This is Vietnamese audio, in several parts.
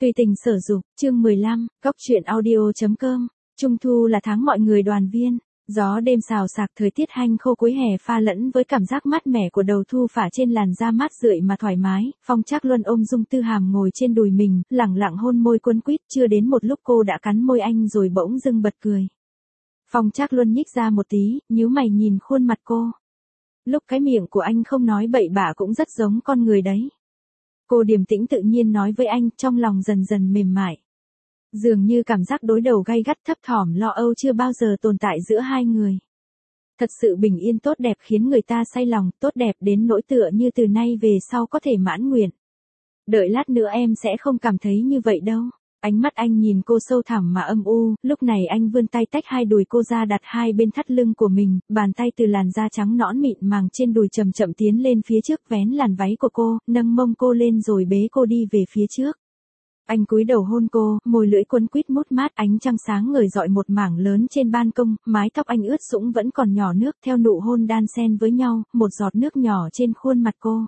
Tùy tình sở dục, chương 15, góc truyện audio.com. Trung thu là tháng mọi người đoàn viên, gió đêm xào xạc, thời tiết hanh khô cuối hè pha lẫn với cảm giác mát mẻ của đầu thu phả trên làn da mát rượi mà thoải mái. Phong Trác Luân ôm Dung Tư Hàm ngồi trên đùi mình, lẳng lặng hôn môi quấn quýt, chưa đến một lúc cô đã cắn môi anh rồi bỗng dưng bật cười. Phong Trác Luân nhích ra một tí, nhíu mày nhìn khuôn mặt cô. Lúc cái miệng của anh không nói bậy bạ cũng rất giống con người đấy. Cô điềm tĩnh tự nhiên nói với anh, trong lòng dần dần mềm mại. Dường như cảm giác đối đầu gay gắt thấp thỏm lo âu chưa bao giờ tồn tại giữa hai người. Thật sự bình yên tốt đẹp khiến người ta say lòng, tốt đẹp đến nỗi tựa như từ nay về sau có thể mãn nguyện. Đợi lát nữa em sẽ không cảm thấy như vậy đâu. Ánh mắt anh nhìn cô sâu thẳm mà âm u, lúc này anh vươn tay tách hai đùi cô ra đặt hai bên thắt lưng của mình, bàn tay từ làn da trắng nõn mịn màng trên đùi chậm chậm tiến lên phía trước vén làn váy của cô, nâng mông cô lên rồi bế cô đi về phía trước. Anh cúi đầu hôn cô, môi lưỡi quấn quýt mút mát, ánh trăng sáng ngời rọi một mảng lớn trên ban công, mái tóc anh ướt sũng vẫn còn nhỏ nước theo nụ hôn đan xen với nhau, một giọt nước nhỏ trên khuôn mặt cô.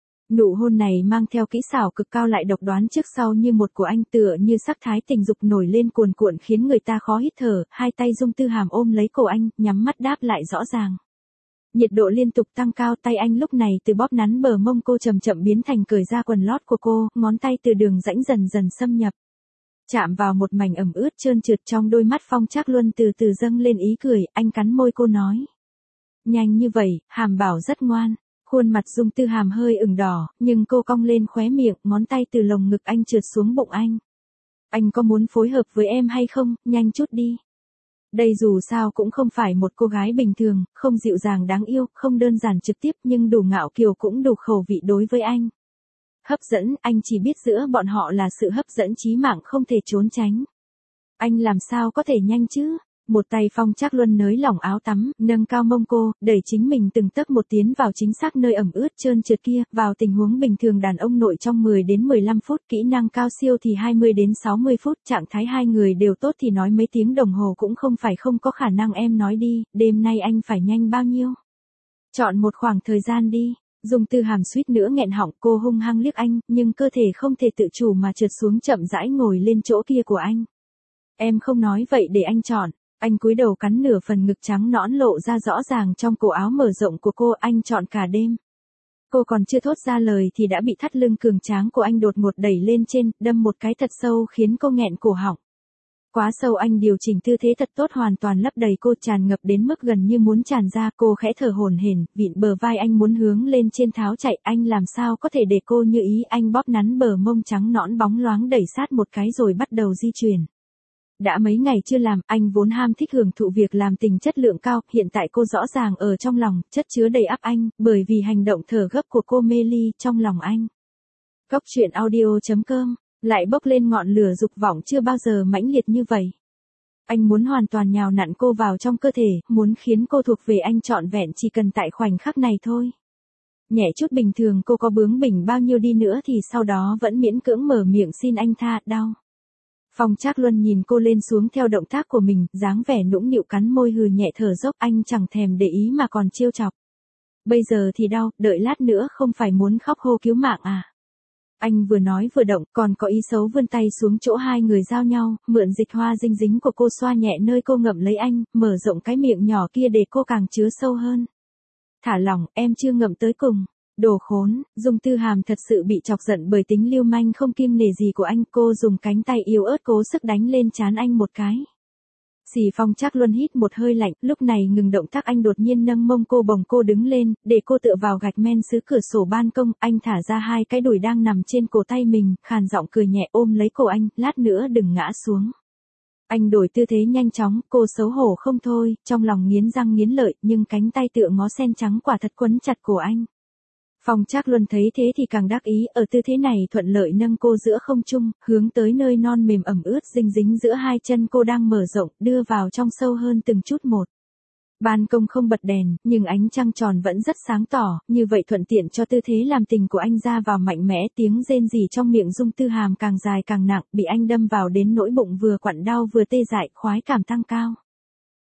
Nụ hôn này mang theo kỹ xảo cực cao lại độc đoán trước sau như một của anh, tựa như sắc thái tình dục nổi lên cuồn cuộn khiến người ta khó hít thở. Hai tay Dung Tư Hàm ôm lấy cổ anh, nhắm mắt đáp lại rõ ràng. Nhiệt độ liên tục tăng cao, tay anh lúc này từ bóp nắn bờ mông cô chậm chậm biến thành cởi ra quần lót của cô, ngón tay từ đường rãnh dần dần xâm nhập. Chạm vào một mảnh ẩm ướt trơn trượt, trong đôi mắt Phong Trác Luân từ từ dâng lên ý cười, anh cắn môi cô nói. Nhanh như vậy, Hàm bảo rất ngoan. Khuôn mặt Dung Tư Hàm hơi ửng đỏ, nhưng cô cong lên khóe miệng, ngón tay từ lồng ngực anh trượt xuống bụng anh. Anh có muốn phối hợp với em hay không, nhanh chút đi. Đây dù sao cũng không phải một cô gái bình thường, không dịu dàng đáng yêu, không đơn giản trực tiếp nhưng đủ ngạo kiều cũng đủ khẩu vị đối với anh. Hấp dẫn, anh chỉ biết giữa bọn họ là sự hấp dẫn chí mạng không thể trốn tránh. Anh làm sao có thể nhanh chứ? Một tay Phong Trác Luân nới lỏng áo tắm, nâng cao mông cô, đẩy chính mình từng tấc một tiến vào chính xác nơi ẩm ướt trơn trượt kia. Vào tình huống bình thường đàn ông nội trong 10 đến 15 phút, kỹ năng cao siêu thì 20 đến 60 phút, trạng thái hai người đều tốt thì nói mấy tiếng đồng hồ cũng không phải không có khả năng. Em nói đi, đêm nay anh phải nhanh bao nhiêu? Chọn một khoảng thời gian đi. Dung Tư Hàm suýt nữa nghẹn họng, cô hung hăng liếc anh, nhưng cơ thể không thể tự chủ mà trượt xuống chậm rãi ngồi lên chỗ kia của anh. Em không nói vậy để anh chọn. Anh cúi đầu cắn nửa phần ngực trắng nõn lộ ra rõ ràng trong cổ áo mở rộng của cô, anh chọn cả đêm. Cô còn chưa thốt ra lời thì đã bị thắt lưng cường tráng của anh đột ngột đẩy lên trên, đâm một cái thật sâu khiến cô nghẹn cổ họng. Quá sâu, anh điều chỉnh tư thế thật tốt, hoàn toàn lấp đầy cô, tràn ngập đến mức gần như muốn tràn ra. Cô khẽ thở hổn hển, vịn bờ vai anh muốn hướng lên trên tháo chạy, anh làm sao có thể để cô như ý. Anh bóp nắn bờ mông trắng nõn bóng loáng đẩy sát một cái rồi bắt đầu di chuyển. Đã mấy ngày chưa làm, anh vốn ham thích hưởng thụ việc làm tình chất lượng cao, hiện tại cô rõ ràng ở trong lòng, chất chứa đầy ắp anh, bởi vì hành động thở gấp của cô mê ly trong lòng anh. Góc truyện audio.com, lại bốc lên ngọn lửa dục vọng chưa bao giờ mãnh liệt như vậy. Anh muốn hoàn toàn nhào nặn cô vào trong cơ thể, muốn khiến cô thuộc về anh trọn vẹn chỉ cần tại khoảnh khắc này thôi. Nhẹ chút bình thường cô có bướng bỉnh bao nhiêu đi nữa thì sau đó vẫn miễn cưỡng mở miệng xin anh tha, đau. Phong Trác Luân nhìn cô lên xuống theo động tác của mình, dáng vẻ nũng nịu cắn môi hừ nhẹ thở dốc, anh chẳng thèm để ý mà còn trêu chọc. Bây giờ thì đau, đợi lát nữa không phải muốn khóc hô cứu mạng à? Anh vừa nói vừa động, còn có ý xấu vươn tay xuống chỗ hai người giao nhau, mượn dịch hoa dinh dính của cô xoa nhẹ nơi cô ngậm lấy anh, mở rộng cái miệng nhỏ kia để cô càng chứa sâu hơn. Thả lỏng, em chưa ngậm tới cùng. Đồ khốn. Dung Tư Hàm thật sự bị chọc giận bởi tính lưu manh không kiêng nể gì của anh, cô dùng cánh tay yếu ớt cố sức đánh lên trán anh một cái. Xì. Phong Trác Luân hít một hơi lạnh, lúc này ngừng động tác, anh đột nhiên nâng mông cô, bồng cô đứng lên, để cô tựa vào gạch men sứ cửa sổ ban công, anh thả ra hai cái đùi đang nằm trên cổ tay mình, khàn giọng cười nhẹ ôm lấy cổ anh, lát nữa đừng ngã xuống. Anh đổi tư thế nhanh chóng, cô xấu hổ không thôi, trong lòng nghiến răng nghiến lợi, nhưng cánh tay tựa ngó sen trắng quả thật quấn chặt cổ anh. Phong Trác Luân thấy thế thì càng đắc ý, ở tư thế này thuận lợi nâng cô giữa không trung, hướng tới nơi non mềm ẩm ướt dinh dính giữa hai chân cô đang mở rộng, đưa vào trong sâu hơn từng chút một. Ban công không bật đèn, nhưng ánh trăng tròn vẫn rất sáng tỏ, như vậy thuận tiện cho tư thế làm tình của anh ra vào mạnh mẽ, tiếng rên rỉ trong miệng Dung Tư Hàm càng dài càng nặng, bị anh đâm vào đến nỗi bụng vừa quặn đau vừa tê dại, khoái cảm tăng cao.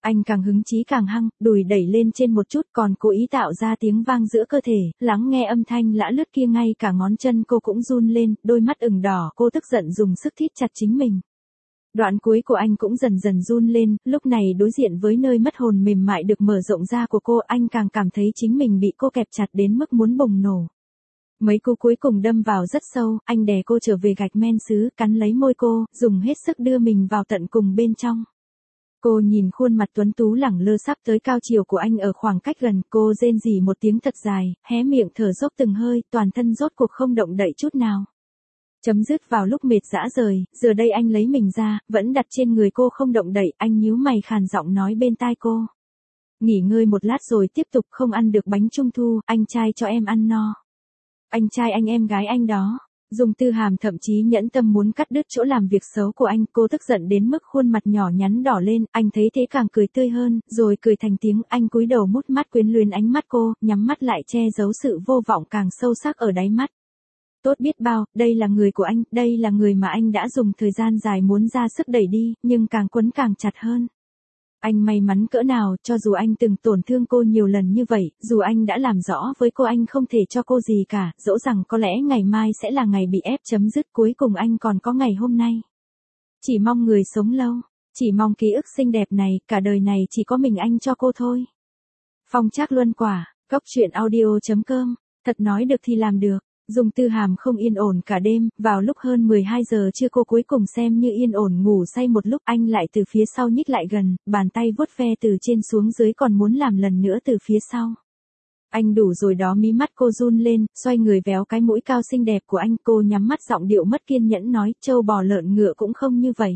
Anh càng hứng chí càng hăng, đùi đẩy lên trên một chút còn cố ý tạo ra tiếng vang giữa cơ thể, lắng nghe âm thanh lã lướt kia ngay cả ngón chân cô cũng run lên, đôi mắt ửng đỏ, cô tức giận dùng sức thít chặt chính mình. Đoạn cuối của anh cũng dần dần run lên, lúc này đối diện với nơi mất hồn mềm mại được mở rộng ra của cô, anh càng cảm thấy chính mình bị cô kẹp chặt đến mức muốn bùng nổ. Mấy cú cuối cùng đâm vào rất sâu, anh đè cô trở về gạch men sứ, cắn lấy môi cô, dùng hết sức đưa mình vào tận cùng bên trong. Cô nhìn khuôn mặt tuấn tú lẳng lơ sắp tới cao chiều của anh ở khoảng cách gần, cô rên rỉ một tiếng thật dài, hé miệng thở dốc từng hơi, toàn thân rốt cuộc không động đậy chút nào. Chấm dứt vào lúc mệt rã rời, giờ đây anh lấy mình ra, vẫn đặt trên người cô không động đậy, anh nhíu mày khàn giọng nói bên tai cô. Nghỉ ngơi một lát rồi tiếp tục, không ăn được bánh trung thu, anh trai cho em ăn no. Anh trai anh em gái anh đó. Dung Tư Hàm thậm chí nhẫn tâm muốn cắt đứt chỗ làm việc xấu của anh, cô tức giận đến mức khuôn mặt nhỏ nhắn đỏ lên, anh thấy thế càng cười tươi hơn, rồi cười thành tiếng, anh cúi đầu mút mắt quyến luyến ánh mắt cô, nhắm mắt lại che giấu sự vô vọng càng sâu sắc ở đáy mắt. Tốt biết bao, đây là người của anh, đây là người mà anh đã dùng thời gian dài muốn ra sức đẩy đi, nhưng càng quấn càng chặt hơn. Anh may mắn cỡ nào, cho dù anh từng tổn thương cô nhiều lần như vậy, dù anh đã làm rõ với cô anh không thể cho cô gì cả, dẫu rằng có lẽ ngày mai sẽ là ngày bị ép chấm dứt, cuối cùng anh còn có ngày hôm nay. Chỉ mong người sống lâu, chỉ mong ký ức xinh đẹp này, cả đời này chỉ có mình anh cho cô thôi. Phong Trác Luân Quả, Cốc Truyện Audio.com, thật nói được thì làm được. Dung Tư Hàm không yên ổn cả đêm, vào lúc hơn 12 giờ trưa cô cuối cùng xem như yên ổn ngủ say một lúc, anh lại từ phía sau nhích lại gần, bàn tay vuốt ve từ trên xuống dưới còn muốn làm lần nữa từ phía sau. Anh đủ rồi đó, mí mắt cô run lên, xoay người véo cái mũi cao xinh đẹp của anh, cô nhắm mắt giọng điệu mất kiên nhẫn nói, trâu bò lợn ngựa cũng không như vậy.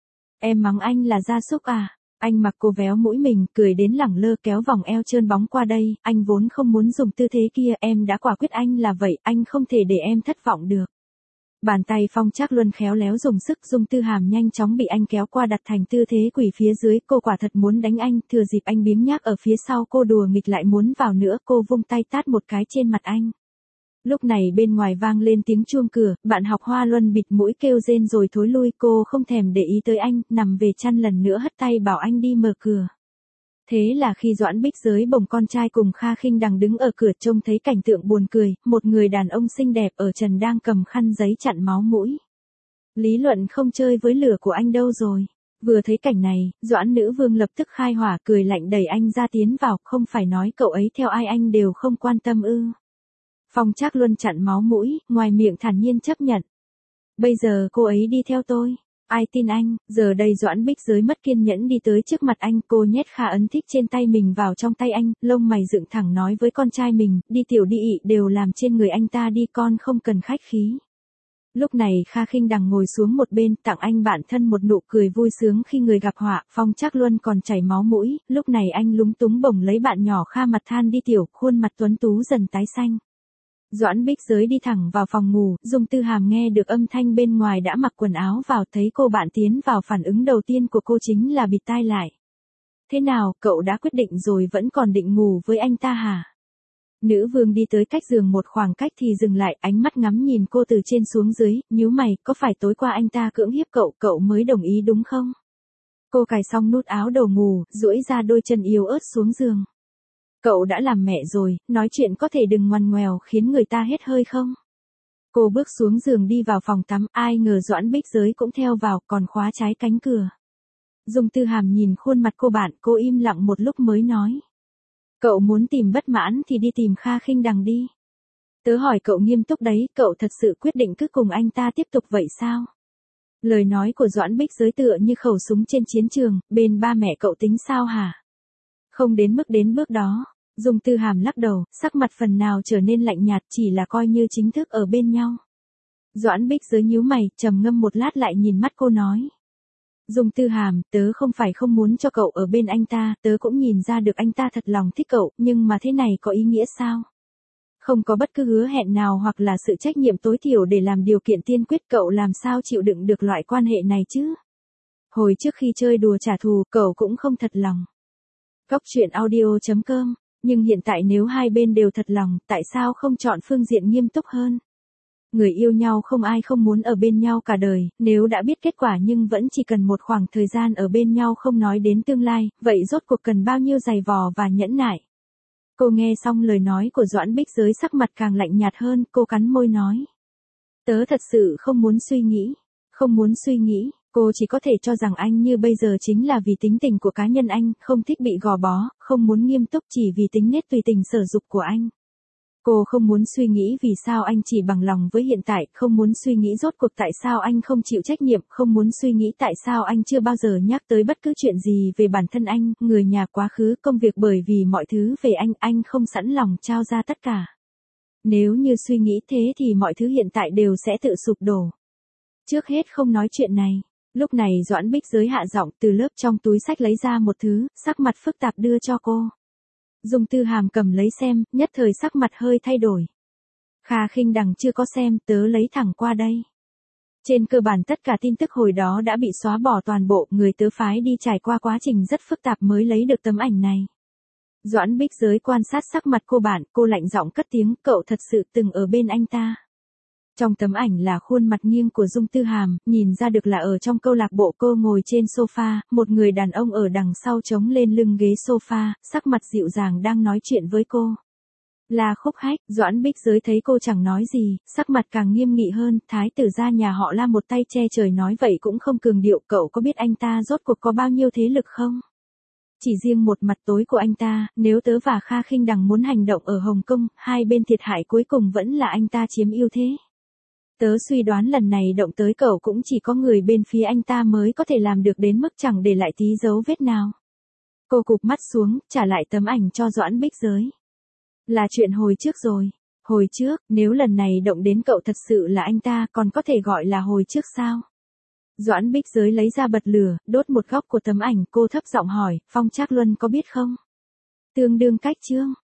Em mắng anh là gia súc à? Anh mặc cô véo mũi mình, cười đến lẳng lơ kéo vòng eo trơn bóng qua đây, anh vốn không muốn dùng tư thế kia, em đã quả quyết anh là vậy, anh không thể để em thất vọng được. Bàn tay Phong Trác Luân khéo léo dùng sức, Dung Tư Hàm nhanh chóng bị anh kéo qua đặt thành tư thế quỳ phía dưới, cô quả thật muốn đánh anh, thừa dịp anh biếng nhác ở phía sau cô đùa nghịch lại muốn vào nữa, cô vung tay tát một cái trên mặt anh. Lúc này bên ngoài vang lên tiếng chuông cửa, bạn học Hoa Luân bịt mũi kêu rên rồi thối lui, cô không thèm để ý tới anh, nằm về chăn lần nữa hất tay bảo anh đi mở cửa. Thế là khi Doãn Bích Giới bồng con trai cùng Kha Khinh Đằng đứng ở cửa trông thấy cảnh tượng buồn cười, một người đàn ông xinh đẹp ở trần đang cầm khăn giấy chặn máu mũi. Lý Luận không chơi với lửa của anh đâu rồi. Vừa thấy cảnh này, Doãn Nữ Vương lập tức khai hỏa cười lạnh đẩy anh ra tiến vào, không phải nói cậu ấy theo ai anh đều không quan tâm ư. Phong Trác Luân chặn máu mũi, ngoài miệng thản nhiên chấp nhận. Bây giờ cô ấy đi theo tôi. Ai tin anh, giờ đây Doãn Bích Giới mất kiên nhẫn đi tới trước mặt anh, cô nhét Kha ấn thích trên tay mình vào trong tay anh, lông mày dựng thẳng nói với con trai mình, đi tiểu đi ị đều làm trên người anh ta đi, con không cần khách khí. Lúc này Kha Khinh Đằng ngồi xuống một bên, tặng anh bạn thân một nụ cười vui sướng khi người gặp họa, Phong Trác Luân còn chảy máu mũi, lúc này anh lúng túng bồng lấy bạn nhỏ Kha mặt than đi tiểu, khuôn mặt tuấn tú dần tái xanh. Doãn Bích Giới đi thẳng vào phòng ngủ, Dung Tư Hàm nghe được âm thanh bên ngoài đã mặc quần áo vào, thấy cô bạn tiến vào, phản ứng đầu tiên của cô chính là bịt tai lại. Thế nào, cậu đã quyết định rồi vẫn còn định ngủ với anh ta hả? Nữ vương đi tới cách giường một khoảng cách thì dừng lại, ánh mắt ngắm nhìn cô từ trên xuống dưới, nhíu mày, có phải tối qua anh ta cưỡng hiếp cậu mới đồng ý đúng không? Cô cài xong nút áo đầu ngủ, duỗi ra đôi chân yếu ớt xuống giường. Cậu đã làm mẹ rồi, nói chuyện có thể đừng ngoằn ngoèo khiến người ta hết hơi không? Cô bước xuống giường đi vào phòng tắm, ai ngờ Doãn Bích Giới cũng theo vào, còn khóa trái cánh cửa. Dung Tư Hàm nhìn khuôn mặt cô bạn, cô im lặng một lúc mới nói. Cậu muốn tìm bất mãn thì đi tìm Kha Khinh Đằng đi. Tớ hỏi cậu nghiêm túc đấy, cậu thật sự quyết định cứ cùng anh ta tiếp tục vậy sao? Lời nói của Doãn Bích Giới tựa như khẩu súng trên chiến trường, bên ba mẹ cậu tính sao hả? Không đến bước đó. Dung Tư Hàm lắc đầu, sắc mặt phần nào trở nên lạnh nhạt, chỉ là coi như chính thức ở bên nhau. Doãn Bích Giới nhíu mày, trầm ngâm một lát lại nhìn mắt cô nói. Dung Tư Hàm, tớ không phải không muốn cho cậu ở bên anh ta, tớ cũng nhìn ra được anh ta thật lòng thích cậu, nhưng mà thế này có ý nghĩa sao? Không có bất cứ hứa hẹn nào hoặc là sự trách nhiệm tối thiểu để làm điều kiện tiên quyết, cậu làm sao chịu đựng được loại quan hệ này chứ? Hồi trước khi chơi đùa trả thù, cậu cũng không thật lòng. Cốc Truyện Audio.com, nhưng hiện tại nếu hai bên đều thật lòng, tại sao không chọn phương diện nghiêm túc hơn? người yêu nhau không ai không muốn ở bên nhau cả đời, nếu đã biết kết quả nhưng vẫn chỉ cần một khoảng thời gian ở bên nhau không nói đến tương lai, vậy rốt cuộc cần bao nhiêu dày vò và nhẫn nại. Cô nghe xong lời nói của Doãn Bích Giới sắc mặt càng lạnh nhạt hơn, cô cắn môi nói. Tớ thật sự không muốn suy nghĩ. Không muốn suy nghĩ, cô chỉ có thể cho rằng anh như bây giờ chính là vì tính tình của cá nhân anh, không thích bị gò bó, không muốn nghiêm túc chỉ vì tính nết tùy tình sở dục của anh. Cô không muốn suy nghĩ vì sao anh chỉ bằng lòng với hiện tại, không muốn suy nghĩ rốt cuộc tại sao anh không chịu trách nhiệm, không muốn suy nghĩ tại sao anh chưa bao giờ nhắc tới bất cứ chuyện gì về bản thân anh, người nhà, quá khứ, công việc, bởi vì mọi thứ về anh không sẵn lòng trao ra tất cả. Nếu như suy nghĩ thế thì mọi thứ hiện tại đều sẽ tự sụp đổ. Trước hết không nói chuyện này. Lúc này Doãn Bích Giới hạ giọng, từ lớp trong túi xách lấy ra một thứ, sắc mặt phức tạp đưa cho cô. Dung Tư Hàm cầm lấy xem, nhất thời sắc mặt hơi thay đổi. Kha Khinh Đằng chưa có xem, tớ lấy thẳng qua đây. Trên cơ bản tất cả tin tức hồi đó đã bị xóa bỏ toàn bộ, người tớ phái đi trải qua quá trình rất phức tạp mới lấy được tấm ảnh này. Doãn Bích Giới quan sát sắc mặt cô bạn, cô lạnh giọng cất tiếng, cậu thật sự từng ở bên anh ta. Trong tấm ảnh là khuôn mặt nghiêng của Dung Tư Hàm, nhìn ra được là ở trong câu lạc bộ. Cô ngồi trên sofa, một người đàn ông ở đằng sau chống lên lưng ghế sofa, sắc mặt dịu dàng đang nói chuyện với cô. Là Khúc Hách. Doãn Bích Giới thấy cô chẳng nói gì, sắc mặt càng nghiêm nghị hơn. Thái tử gia nhà họ La một tay che trời nói vậy cũng không cường điệu, cậu có biết anh ta rốt cuộc có bao nhiêu thế lực không? Chỉ riêng một mặt tối của anh ta, nếu tớ và Kha Khinh Đằng muốn hành động ở Hồng Kông, hai bên thiệt hại cuối cùng vẫn là anh ta chiếm ưu thế. Tớ suy đoán lần này động tới cậu cũng chỉ có người bên phía anh ta mới có thể làm được đến mức chẳng để lại tí dấu vết nào. Cô cụp mắt xuống, trả lại tấm ảnh cho Doãn Bích Giới. Là chuyện hồi trước rồi. Hồi trước, nếu lần này động đến cậu thật sự là anh ta, còn có thể gọi là hồi trước sao? Doãn Bích Giới lấy ra bật lửa, đốt một góc của tấm ảnh, cô thấp giọng hỏi, Phong Trác Luân có biết không? Tương đương cách chương.